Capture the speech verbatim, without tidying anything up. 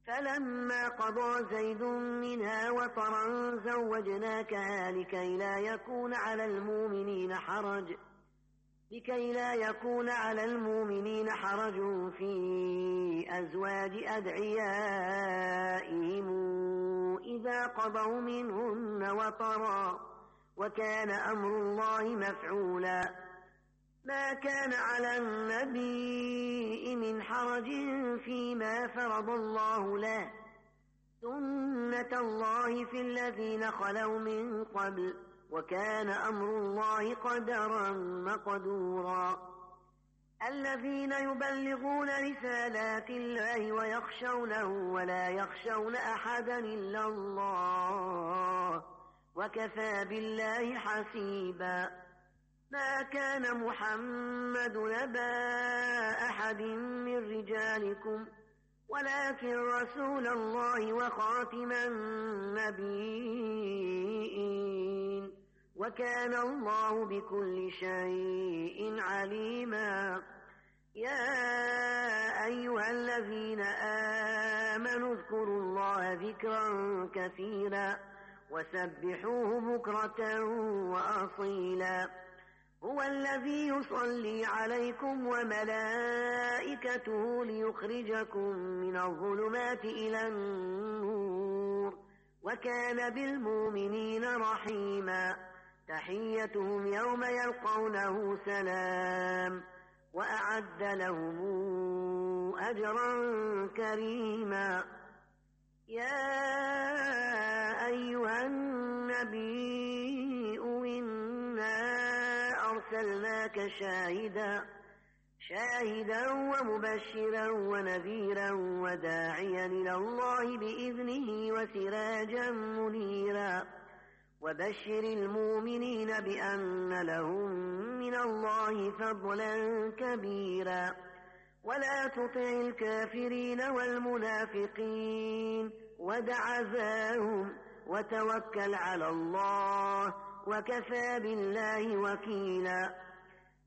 فلما قضى زيد منها وطرا زوجناكها لكي لا يكون على المؤمنين حرج لكي لا يكون على المؤمنين حرج في أزواج أدعيائهم إذا قضوا منهن وطرا وكان أمر الله مفعولا ما كان على النبي من حرج فيما فرض الله له سنة الله في الذين خلوا من قبل وكان أمر الله قدرا مقدورا الذين يبلغون رسالات الله ويخشونه ولا يخشون أحدا إلا الله وكفى بالله حسيبا ما كان محمد نبا أحد من رجالكم ولكن رسول الله وخاتم النبيين وكان الله بكل شيء عليما يا أيها الذين آمنوا اذكروا الله ذكرا كثيرا وسبحوه بكرة وأصيلا هو الذي يصلي عليكم وملائكته ليخرجكم من الظلمات إلى النور وكان بالمؤمنين رحيما تحيتهم يوم يلقونه سلام وأعد لهم أجرا كريما يا أيها النبي إنا أرسلناك شاهدا شاهدا ومبشرا ونذيرا وداعيا إلى الله بإذنه وسراجا منيرا وبشر المؤمنين بأن لهم من الله فضلا كبيرا ولا تطع الكافرين والمنافقين ودع ذاهم وتوكل على الله وكفى بالله وكيلا